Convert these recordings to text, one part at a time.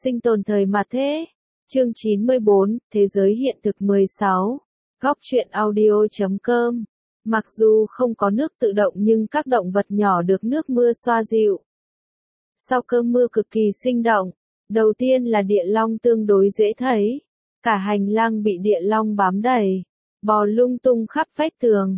Sinh tồn thời mặt thế. Chương 94, Thế giới hiện thực 16. Góc truyện audio.com. Mặc dù không có nước tự động nhưng các động vật nhỏ được nước mưa xoa dịu. Sau cơn mưa cực kỳ sinh động, đầu tiên là địa long tương đối dễ thấy. Cả hành lang bị địa long bám đầy, bò lung tung khắp vách tường.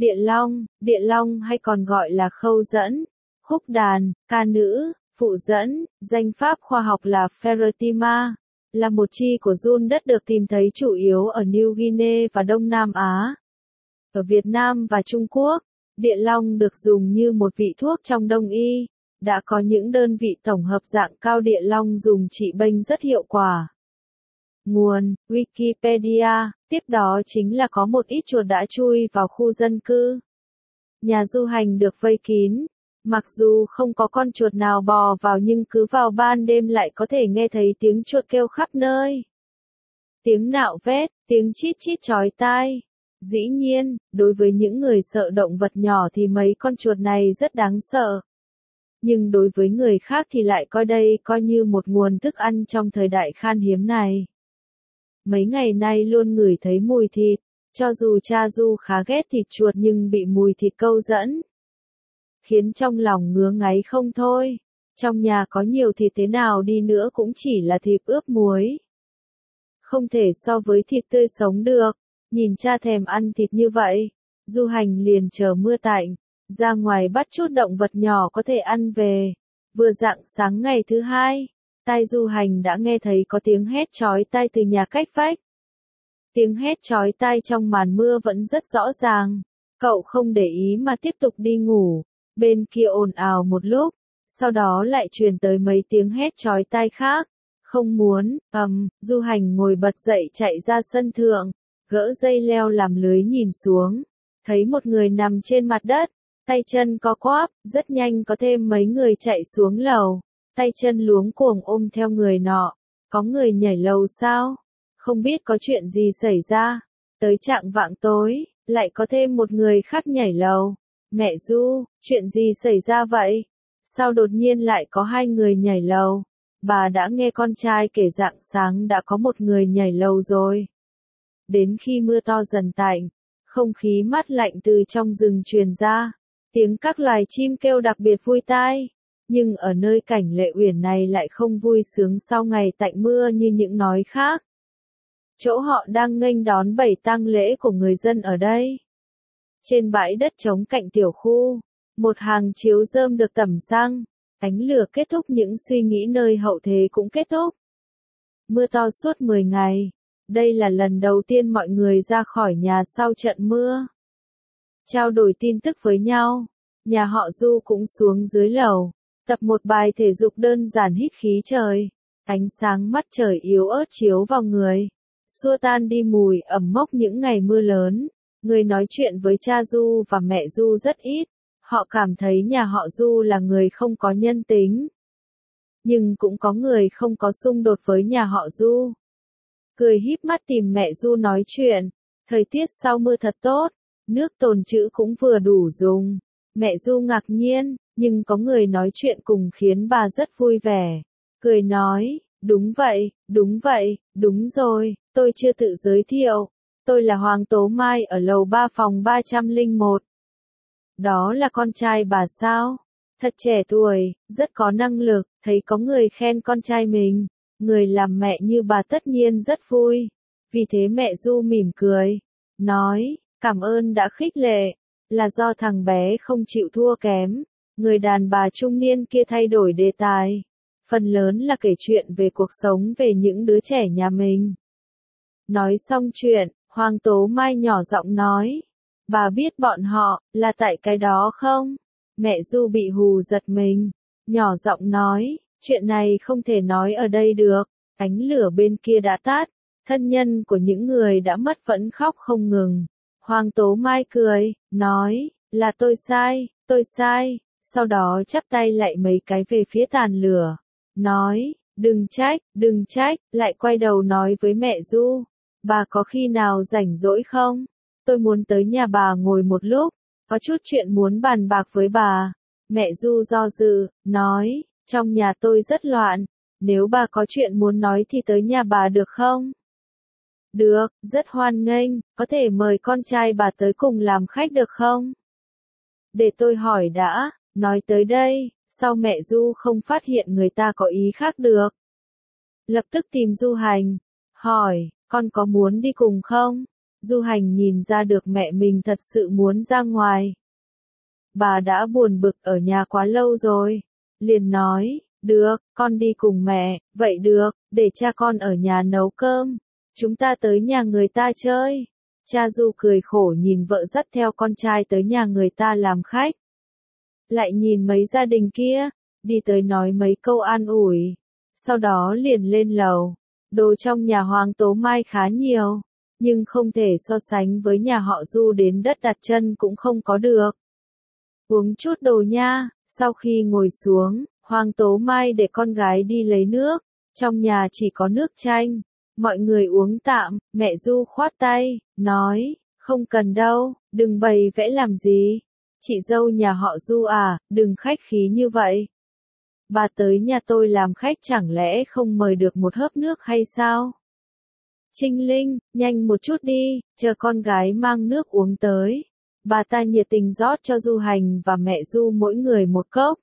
Địa long hay còn gọi là khâu dẫn, khúc đàn, ca nữ, phụ dẫn, danh pháp khoa học là Ferretima, là một chi của giun đất được tìm thấy chủ yếu ở New Guinea và Đông Nam Á. Ở Việt Nam và Trung Quốc, địa long được dùng như một vị thuốc trong Đông y, đã có những đơn vị tổng hợp dạng cao địa long dùng trị bệnh rất hiệu quả. Nguồn: Wikipedia. Tiếp đó chính là có một ít chuột đã chui vào khu dân cư. Nhà du hành được vây kín. Mặc dù không có con chuột nào bò vào nhưng cứ vào ban đêm lại có thể nghe thấy tiếng chuột kêu khắp nơi. Tiếng nạo vét, tiếng chít chít chói tai. Dĩ nhiên, đối với những người sợ động vật nhỏ thì mấy con chuột này rất đáng sợ. Nhưng đối với người khác thì lại coi đây coi như một nguồn thức ăn trong thời đại khan hiếm này. Mấy ngày nay luôn ngửi thấy mùi thịt, cho dù cha Du khá ghét thịt chuột nhưng bị mùi thịt câu dẫn, khiến trong lòng ngứa ngáy không thôi. Trong nhà có nhiều thịt thế nào đi nữa cũng chỉ là thịt ướp muối, không thể so với thịt tươi sống được. Nhìn cha thèm ăn thịt như vậy, du hành liền chờ mưa tạnh, ra ngoài bắt chút động vật nhỏ có thể ăn về. Vừa rạng sáng ngày thứ hai, tai du hành đã nghe thấy có tiếng hét chói tai từ nhà cách vách. Tiếng hét chói tai trong màn mưa vẫn rất rõ ràng. Cậu không để ý mà tiếp tục đi ngủ. Bên kia ồn ào một lúc, sau đó lại truyền tới mấy tiếng hét chói tai khác. Không muốn, du hành ngồi bật dậy chạy ra sân thượng, gỡ dây leo làm lưới nhìn xuống, thấy một người nằm trên mặt đất, tay chân co quắp, rất nhanh có thêm mấy người chạy xuống lầu, tay chân luống cuống ôm theo người nọ. Có người nhảy lầu sao? Không biết có chuyện gì xảy ra. Tới chạng vạng tối, lại có thêm một người khác nhảy lầu. Mẹ Du, chuyện gì xảy ra vậy? Sao đột nhiên lại có hai người nhảy lầu? Bà đã nghe con trai kể rạng sáng đã có một người nhảy lầu rồi. Đến khi mưa to dần tạnh, không khí mát lạnh từ trong rừng truyền ra, tiếng các loài chim kêu đặc biệt vui tai. Nhưng ở nơi cảnh Lệ Uyển này lại không vui sướng sau ngày tạnh mưa như những nói khác. Chỗ họ đang nghênh đón bảy tang lễ của người dân ở đây. Trên bãi đất trống cạnh tiểu khu, một hàng chiếu rơm được tẩm xăng, ánh lửa kết thúc những suy nghĩ nơi hậu thế cũng kết thúc. Mưa to suốt 10 ngày, đây là lần đầu tiên mọi người ra khỏi nhà sau trận mưa. Trao đổi tin tức với nhau, nhà họ Du cũng xuống dưới lầu, tập một bài thể dục đơn giản hít khí trời. Ánh sáng mắt trời yếu ớt chiếu vào người, xua tan đi mùi ẩm mốc những ngày mưa lớn. Người nói chuyện với cha Du và mẹ Du rất ít, họ cảm thấy nhà họ Du là người không có nhân tính. Nhưng cũng có người không có xung đột với nhà họ Du. Cười híp mắt tìm mẹ Du nói chuyện, thời tiết sau mưa thật tốt, nước tồn trữ cũng vừa đủ dùng. Mẹ Du ngạc nhiên, nhưng có người nói chuyện cùng khiến bà rất vui vẻ. Cười nói, đúng vậy, đúng rồi, tôi chưa tự giới thiệu. Tôi là Hoàng Tố Mai ở lầu 3 phòng 301. Đó là con trai bà sao? Thật trẻ tuổi, rất có năng lực, thấy có người khen con trai mình. Người làm mẹ như bà tất nhiên rất vui. Vì thế mẹ Du mỉm cười, nói, cảm ơn đã khích lệ, là do thằng bé không chịu thua kém. Người đàn bà trung niên kia thay đổi đề tài. Phần lớn là kể chuyện về cuộc sống về những đứa trẻ nhà mình. Nói xong chuyện, Hoàng Tố Mai nhỏ giọng nói, bà biết bọn họ, là tại cái đó không? Mẹ Du bị hù giật mình, nhỏ giọng nói, chuyện này không thể nói ở đây được. Ánh lửa bên kia đã tắt, thân nhân của những người đã mất vẫn khóc không ngừng. Hoàng Tố Mai cười, nói, là tôi sai. Sau đó chắp tay lại mấy cái về phía tàn lửa, nói, đừng trách, lại quay đầu nói với mẹ Du, bà có khi nào rảnh rỗi không? Tôi muốn tới nhà bà ngồi một lúc, có chút chuyện muốn bàn bạc với bà. Mẹ Du do dự, nói, trong nhà tôi rất loạn, Nếu bà có chuyện muốn nói thì tới nhà bà được không? Được, rất hoan nghênh, có thể mời con trai bà tới cùng làm khách được không? Để tôi hỏi đã, nói tới đây, sao mẹ Du không phát hiện người ta có ý khác được? Lập tức tìm Du Hành, hỏi, con có muốn đi cùng không? Du Hành nhìn ra được mẹ mình thật sự muốn ra ngoài. Bà đã buồn bực ở nhà quá lâu rồi. Liền nói, được, con đi cùng mẹ, vậy được, để cha con ở nhà nấu cơm. Chúng ta tới nhà người ta chơi. Cha Du cười khổ nhìn vợ dắt theo con trai tới nhà người ta làm khách. Lại nhìn mấy gia đình kia, đi tới nói mấy câu an ủi. Sau đó liền lên lầu. Đồ trong nhà Hoàng Tố Mai khá nhiều, nhưng không thể so sánh với nhà họ Du, đến đất đặt chân cũng không có được. Uống chút đồ nha. Sau khi ngồi xuống, Hoàng Tố Mai để con gái đi lấy nước. Trong nhà chỉ có nước chanh. Mọi người uống tạm, mẹ Du khoát tay, nói, không cần đâu, đừng bày vẽ làm gì. Chị dâu nhà họ Du à, đừng khách khí như vậy. Bà tới nhà tôi làm khách chẳng lẽ không mời được một hớp nước hay sao? Trinh Linh, nhanh một chút đi, chờ con gái mang nước uống tới. Bà ta nhiệt tình rót cho Du Hành và mẹ Du mỗi người một cốc.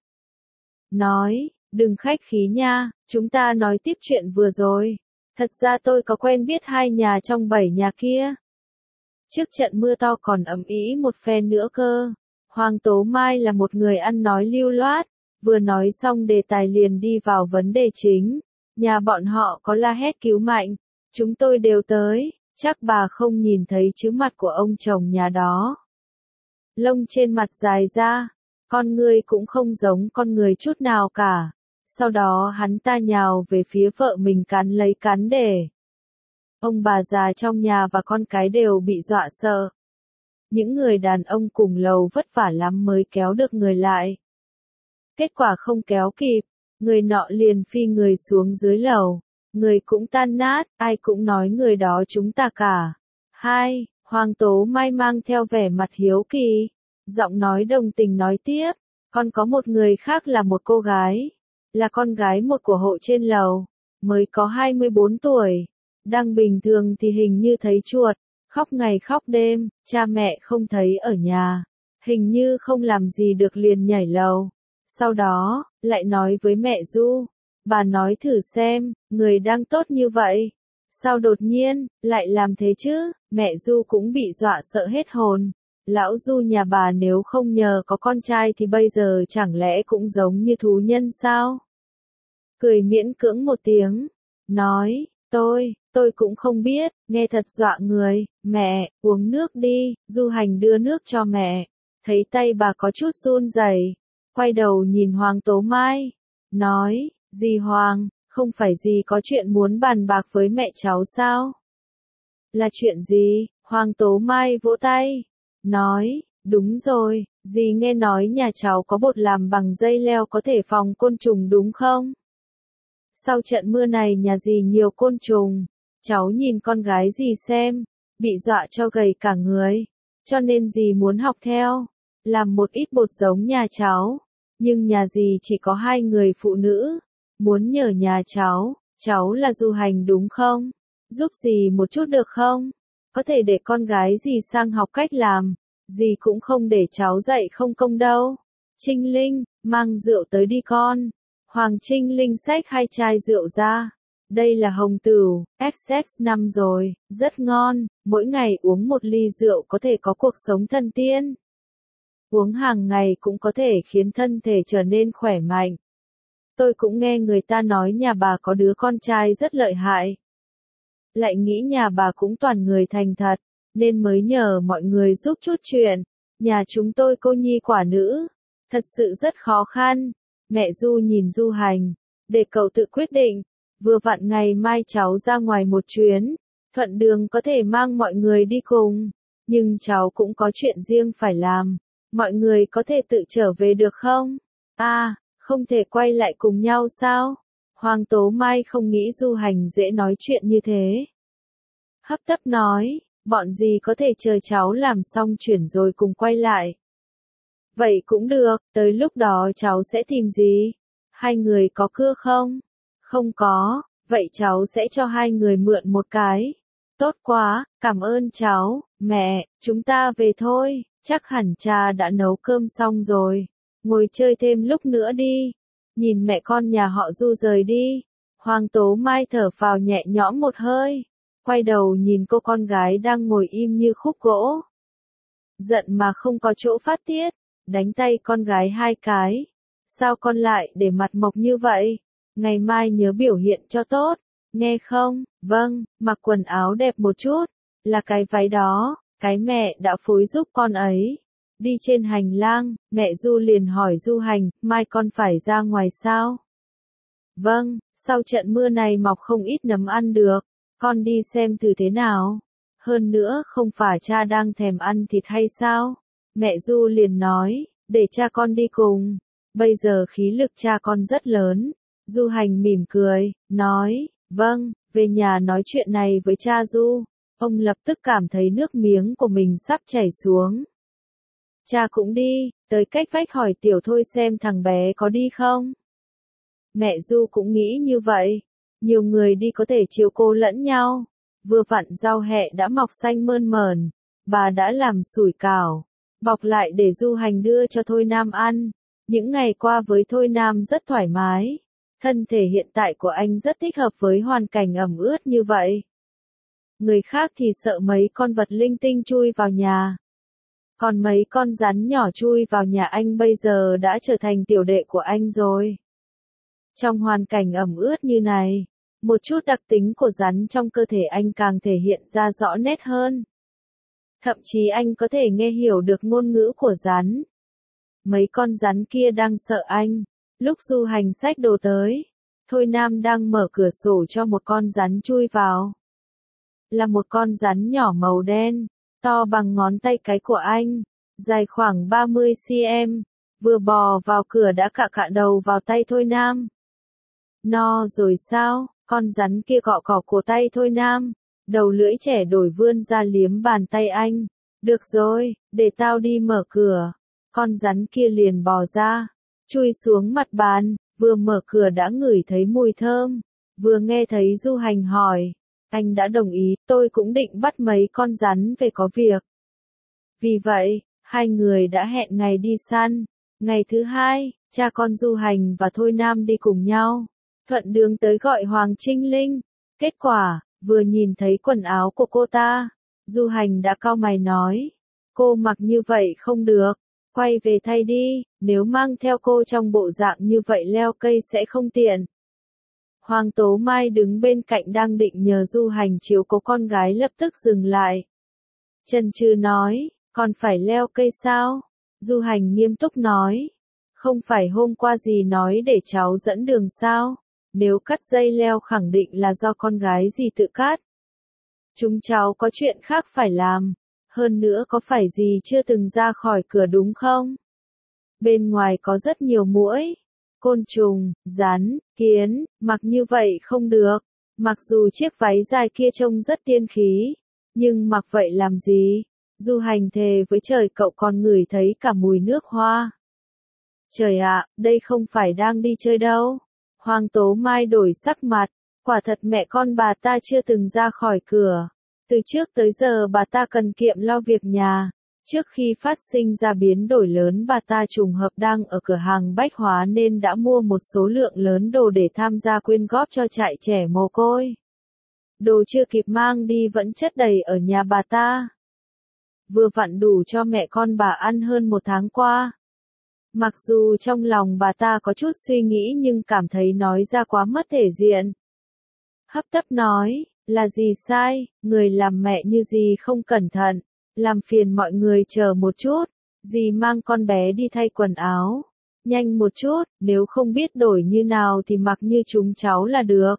Nói, đừng khách khí nha, chúng ta nói tiếp chuyện vừa rồi. Thật ra tôi có quen biết 2 nhà trong 7 nhà kia. Trước trận mưa to còn ầm ĩ một phen nữa cơ. Hoàng Tố Mai là một người ăn nói lưu loát, vừa nói xong đề tài liền đi vào vấn đề chính. Nhà bọn họ có la hét cứu mạnh, chúng tôi đều tới, chắc bà không nhìn thấy chứ mặt của ông chồng nhà đó. Lông trên mặt dài ra, con người cũng không giống con người chút nào cả. Sau đó hắn ta nhào về phía vợ mình cắn lấy cắn để. Ông bà già trong nhà và con cái đều bị dọa sợ. Những người đàn ông cùng lầu vất vả lắm mới kéo được người lại. Kết quả không kéo kịp, người nọ liền phi người xuống dưới lầu. Người cũng tan nát, ai cũng nói người đó chúng ta cả. 2. Hoàng Tố Mai mang theo vẻ mặt hiếu kỳ. Giọng nói đồng tình nói tiếp, còn có một người khác là một cô gái. Là con gái một của hộ trên lầu, mới có 24 tuổi. Đang bình thường thì hình như thấy chuột, khóc ngày khóc đêm, cha mẹ không thấy ở nhà. Hình như không làm gì được liền nhảy lầu. Sau đó, lại nói với mẹ Du. Bà nói thử xem, người đang tốt như vậy. Sao đột nhiên, lại làm thế chứ? Mẹ Du cũng bị dọa sợ hết hồn. Lão Du nhà bà nếu không nhờ có con trai thì bây giờ chẳng lẽ cũng giống như thú nhân sao? Cười miễn cưỡng một tiếng, nói, tôi cũng không biết, nghe thật dọa người. Mẹ, uống nước đi. Du Hành đưa nước cho mẹ, thấy tay bà có chút run rẩy, quay đầu nhìn Hoàng Tố Mai, nói, dì Hoàng, không phải dì có chuyện muốn bàn bạc với mẹ cháu sao? Là chuyện gì? Hoàng Tố Mai vỗ tay, nói, đúng rồi, dì nghe nói nhà cháu có bột làm bằng dây leo có thể phòng côn trùng đúng không? Sau trận mưa này nhà dì nhiều côn trùng, cháu nhìn con gái dì xem, bị dọa cho gầy cả người, cho nên dì muốn học theo, làm một ít bột giống nhà cháu, nhưng nhà dì chỉ có 2 người phụ nữ, muốn nhờ nhà cháu là Du Hành đúng không? Giúp dì một chút được không? Có thể để con gái dì sang học cách làm, dì cũng không để cháu dạy không công đâu. Trinh Linh, mang rượu tới đi con. Hoàng Trinh Linh xách 2 chai rượu ra. Đây là hồng tửu, XX5 rồi, rất ngon, mỗi ngày uống 1 ly rượu có thể có cuộc sống thần tiên. Uống hàng ngày cũng có thể khiến thân thể trở nên khỏe mạnh. Tôi cũng nghe người ta nói nhà bà có đứa con trai rất lợi hại. Lại nghĩ nhà bà cũng toàn người thành thật, nên mới nhờ mọi người giúp chút chuyện. Nhà chúng tôi cô nhi quả nữ, thật sự rất khó khăn. Mẹ Du nhìn Du Hành, để cậu tự quyết định, vừa vặn ngày mai cháu ra ngoài một chuyến, thuận đường có thể mang mọi người đi cùng, nhưng cháu cũng có chuyện riêng phải làm, mọi người có thể tự trở về được không? Không thể quay lại cùng nhau sao? Hoàng Tố Mai không nghĩ Du Hành dễ nói chuyện như thế. Hấp tấp nói, bọn dì có thể chờ cháu làm xong chuyển rồi cùng quay lại. Vậy cũng được, tới lúc đó cháu sẽ tìm gì? 2 người có cưa không? Không có, vậy cháu sẽ cho hai người mượn một cái. Tốt quá, cảm ơn cháu, mẹ, chúng ta về thôi, chắc hẳn cha đã nấu cơm xong rồi. Ngồi chơi thêm lúc nữa đi. Nhìn mẹ con nhà họ Du rời đi. Hoàng Tố Mai thở phào nhẹ nhõm một hơi. Quay đầu nhìn cô con gái đang ngồi im như khúc gỗ. Giận mà không có chỗ phát tiết. Đánh tay con gái hai cái. Sao con lại để mặt mộc như vậy? Ngày mai nhớ biểu hiện cho tốt. Nghe không? Vâng, mặc quần áo đẹp một chút. Là cái váy đó, cái mẹ đã phối giúp con ấy. Đi trên hành lang, mẹ Du liền hỏi Du Hành, mai con phải ra ngoài sao? Vâng, sau trận mưa này mọc không ít nấm ăn được, con đi xem thử thế nào. Hơn nữa không phải cha đang thèm ăn thịt hay sao? Mẹ Du liền nói, để cha con đi cùng. Bây giờ khí lực cha con rất lớn. Du Hành mỉm cười, nói, vâng, về nhà nói chuyện này với cha Du. Ông lập tức cảm thấy nước miếng của mình sắp chảy xuống. Cha cũng đi, tới cách vách hỏi Tiểu Thôi xem thằng bé có đi không. Mẹ Du cũng nghĩ như vậy. Nhiều người đi có thể chiều cô lẫn nhau. Vừa vặn rau hẹ đã mọc xanh mơn mởn. Bà đã làm sủi cảo. Bọc lại để Du Hành đưa cho Thôi Nam ăn. Những ngày qua với Thôi Nam rất thoải mái. Thân thể hiện tại của anh rất thích hợp với hoàn cảnh ẩm ướt như vậy. Người khác thì sợ mấy con vật linh tinh chui vào nhà. Còn mấy con rắn nhỏ chui vào nhà anh bây giờ đã trở thành tiểu đệ của anh rồi. Trong hoàn cảnh ẩm ướt như này, một chút đặc tính của rắn trong cơ thể anh càng thể hiện ra rõ nét hơn. Thậm chí anh có thể nghe hiểu được ngôn ngữ của rắn. Mấy con rắn kia đang sợ anh. Lúc Du Hành xách đồ tới, Thôi Nam đang mở cửa sổ cho một con rắn chui vào. Là một con rắn nhỏ màu đen, to bằng ngón tay cái của anh, dài khoảng 30 cm, vừa bò vào cửa đã cạ đầu vào tay Thôi Nam. No rồi sao? Con rắn kia cọ cọ cổ tay Thôi Nam, đầu lưỡi trẻ đổi vươn ra liếm bàn tay anh. Được rồi, để tao đi mở cửa. Con rắn kia liền bò ra, chui xuống mặt bàn, vừa mở cửa đã ngửi thấy mùi thơm, vừa nghe thấy Du Hành hỏi. Anh đã đồng ý, tôi cũng định bắt mấy con rắn về có việc. Vì vậy, hai người đã hẹn ngày đi săn. Ngày thứ hai, cha con Du Hành và Thôi Nam đi cùng nhau. Thuận đường tới gọi Hoàng Trinh Linh. Kết quả, vừa nhìn thấy quần áo của cô ta, Du Hành đã cau mày nói. Cô mặc như vậy không được, quay về thay đi, nếu mang theo cô trong bộ dạng như vậy leo cây sẽ không tiện. Hoàng Tố Mai đứng bên cạnh đang định nhờ Du Hành chiếu cố con gái lập tức dừng lại. Chần chừ nói, còn phải leo cây sao? Du Hành nghiêm túc nói. Không phải hôm qua dì nói để cháu dẫn đường sao? Nếu cắt dây leo khẳng định là do con gái dì tự cắt. Chúng cháu có chuyện khác phải làm. Hơn nữa có phải dì chưa từng ra khỏi cửa đúng không? Bên ngoài có rất nhiều muỗi, côn trùng, rắn, kiến, mặc như vậy không được. Mặc dù chiếc váy dài kia trông rất tiên khí, nhưng mặc vậy làm gì? Du Hành thề với trời cậu còn ngửi thấy cả mùi nước hoa. Trời ạ, đây không phải đang đi chơi đâu. Hoàng Tố Mai đổi sắc mặt, quả thật mẹ con bà ta chưa từng ra khỏi cửa. Từ trước tới giờ bà ta cần kiệm lo việc nhà. Trước khi phát sinh ra biến đổi lớn bà ta trùng hợp đang ở cửa hàng bách hóa nên đã mua một số lượng lớn đồ để tham gia quyên góp cho trại trẻ mồ côi. Đồ chưa kịp mang đi vẫn chất đầy ở nhà bà ta. Vừa vặn đủ cho mẹ con bà ăn hơn một tháng qua. Mặc dù trong lòng bà ta có chút suy nghĩ nhưng cảm thấy nói ra quá mất thể diện. Hấp tấp nói, là gì sai, người làm mẹ như gì không cẩn thận, làm phiền mọi người chờ một chút, dì mang con bé đi thay quần áo. Nhanh một chút, nếu không biết đổi như nào thì mặc như chúng cháu là được.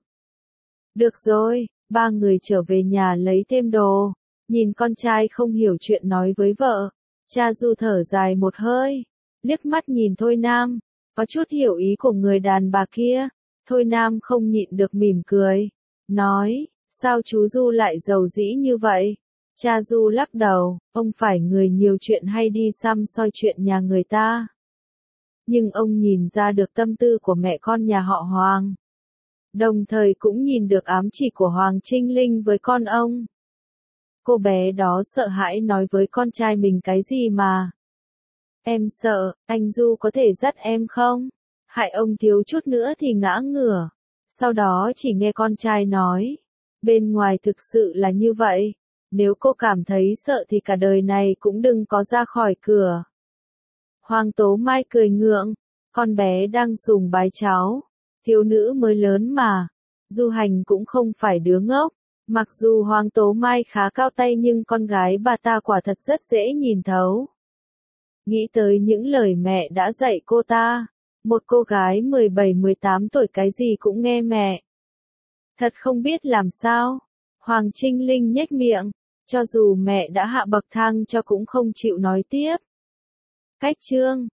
Được rồi, ba người trở về nhà lấy thêm đồ. Nhìn con trai không hiểu chuyện nói với vợ. Cha Du thở dài một hơi. Liếc mắt nhìn Thôi Nam. Có chút hiểu ý của người đàn bà kia. Thôi Nam không nhịn được mỉm cười. Nói, sao chú Du lại giàu dĩ như vậy? Cha Du lắc đầu, ông phải người nhiều chuyện hay đi xăm soi chuyện nhà người ta. Nhưng ông nhìn ra được tâm tư của mẹ con nhà họ Hoàng. đồng thời cũng nhìn được ám chỉ của Hoàng Trinh Linh với con ông. Cô bé đó sợ hãi nói với con trai mình cái gì mà. Em sợ, anh Du có thể dắt em không? Hại ông thiếu chút nữa thì ngã ngửa. Sau đó chỉ nghe con trai nói. Bên ngoài thực sự là như vậy. Nếu cô cảm thấy sợ thì cả đời này cũng đừng có ra khỏi cửa. Hoàng Tố Mai cười ngượng. Con bé đang sùng bái cháu. Thiếu nữ mới lớn mà. Du Hành cũng không phải đứa ngốc. Mặc dù Hoàng Tố Mai khá cao tay nhưng con gái bà ta quả thật rất dễ nhìn thấu. Nghĩ tới những lời mẹ đã dạy cô ta. Một cô gái 17-18 tuổi cái gì cũng nghe mẹ. Thật không biết làm sao. Hoàng Trinh Linh nhếch miệng. Cho dù mẹ đã hạ bậc thang cho cũng không chịu nói tiếp. Cách chương